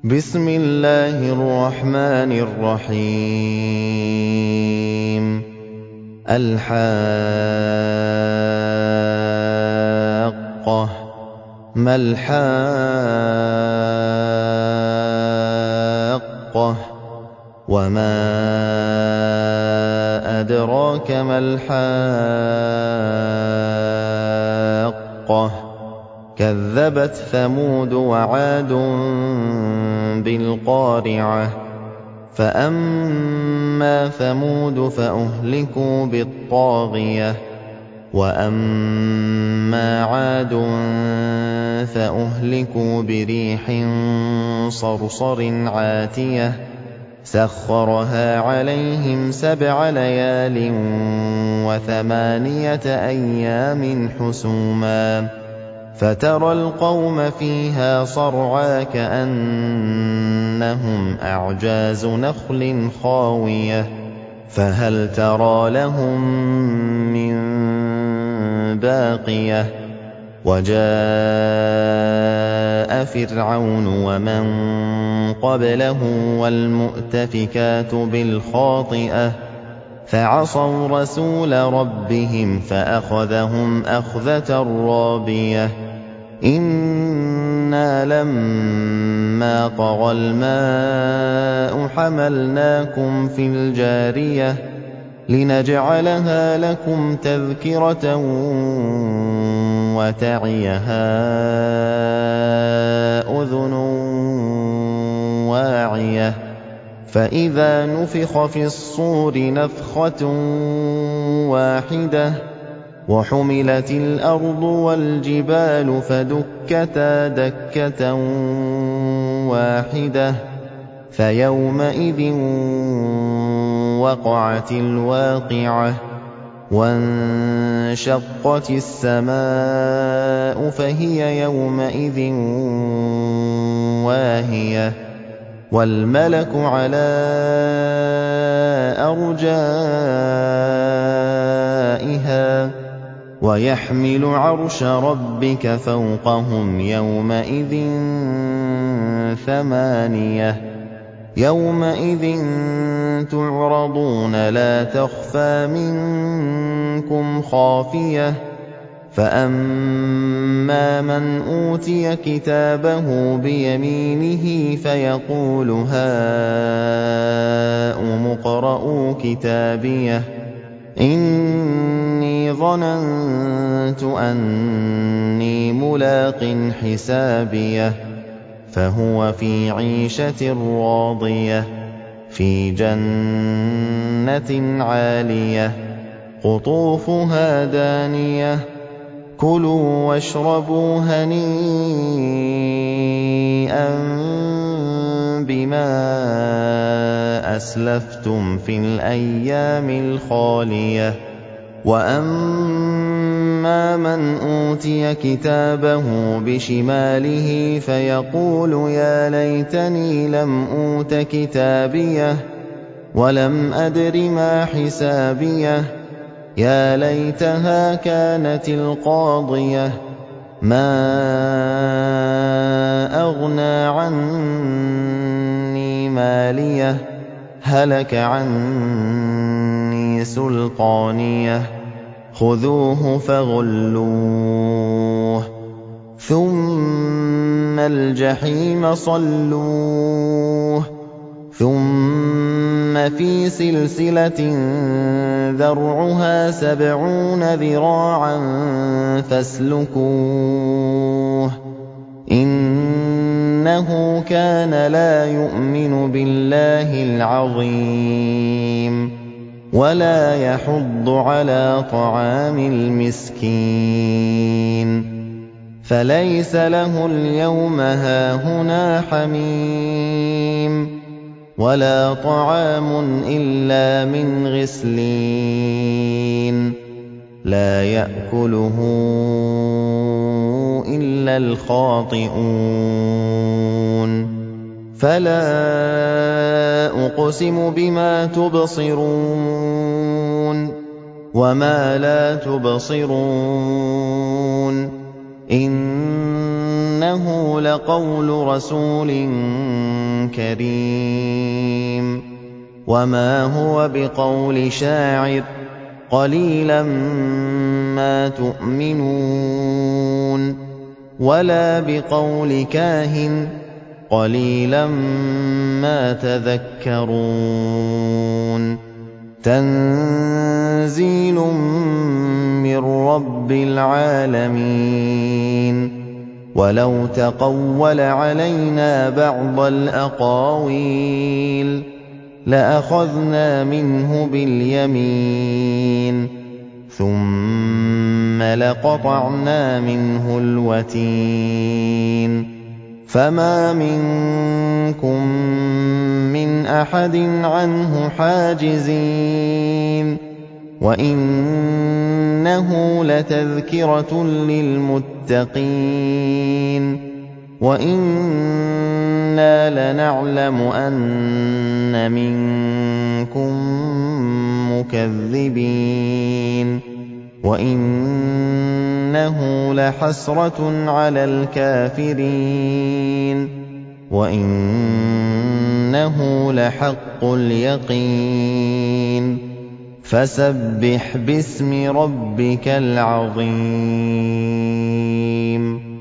بسم الله الرحمن الرحيم الحاقة ما الحاقة وما أدراك ما الحاقة كذبت ثمود وعاد بالقارعة فأما ثمود فأهلكوا بالطاغية وأما عاد فأهلكوا بريح صرصر عاتية سخرها عليهم 7 ليال و8 أيام حسوما فترى القوم فيها صرعى كأنهم أعجاز نخل خاوية فهل ترى لهم من باقية وجاء فرعون ومن قبله والمؤتفكات بالخاطئة فعصوا رسول ربهم فأخذهم أخذة رابية إنا لما طغى الماء حملناكم في الجارية لنجعلها لكم تذكرة وتعيها أذن واعية فإذا نفخ في الصور نفخة واحدة وحملت الأرض والجبال فدكتا دكة واحدة فيومئذ وقعت الواقعة وانشقت السماء فهي يومئذ واهية والملك على أرجائها ويحمل عرش ربك فوقهم يومئذ 8 يومئذ تعرضون لا تخفى منكم خافية فأما من أوتي كتابه بيمينه فيقول هاؤم اقرءوا كتابيه إني ظننت أني ملاق حسابيه فهو في عيشة راضية في جنة عالية قطوفها دانية كلوا واشربوا هنيئا بما أسلفتم في الأيام الخالية وأما من أوتي كتابه بشماله فيقول يا ليتني لم أوت كتابيه ولم أدر ما حسابيه يا ليتها كانت القاضية ما أغنى عني ماليه هلك عني سلطانيه خذوه فغلوه ثم الجحيم صلوه ثم في سلسلة ذرعها 70 ذراعا فاسلكوه إنه كان لا يؤمن بالله العظيم ولا يحض على طعام المسكين فليس له اليوم هاهنا حميم ولا طعام إلا من غسلين لا يأكله إلا الخاطئون فلا أقسم بما تبصرون وما لا تبصرون إنه لقول رسول كَرِيمٌ وَمَا هُوَ بِقَوْلِ شَاعِرٍ قَلِيلًا مَّا تُؤْمِنُونَ وَلَا بِقَوْلِ كَاهِنٍ قَلِيلًا مَّا تَذَكَّرُونَ تَنزِيلٌ مِّن رَّبِّ الْعَالَمِينَ وَلَوْ تَقَوَّلَ عَلَيْنَا بَعْضَ الْأَقَاوِيلِ لَأَخَذْنَا مِنْهُ بِالْيَمِينِ ثُمَّ لَقَطَعْنَا مِنْهُ الْوَتِينَ فَمَا مِنكُم مِّنْ أَحَدٍ عَنْهُ حَاجِزِينَ وَإِنَّهُ لَتَذْكِرَةٌ لِّلْمُتَّقِينَ وَإِنَّا لَنَعْلَمُ أَنَّ مِنكُم مُّكَذِّبِينَ وَإِنَّهُ لَحَسْرَةٌ عَلَى الْكَافِرِينَ وَإِنَّهُ لَحَقُّ الْيَقِينِ فَسَبِّحْ بِاسْمِ رَبِّكَ الْعَظِيمِ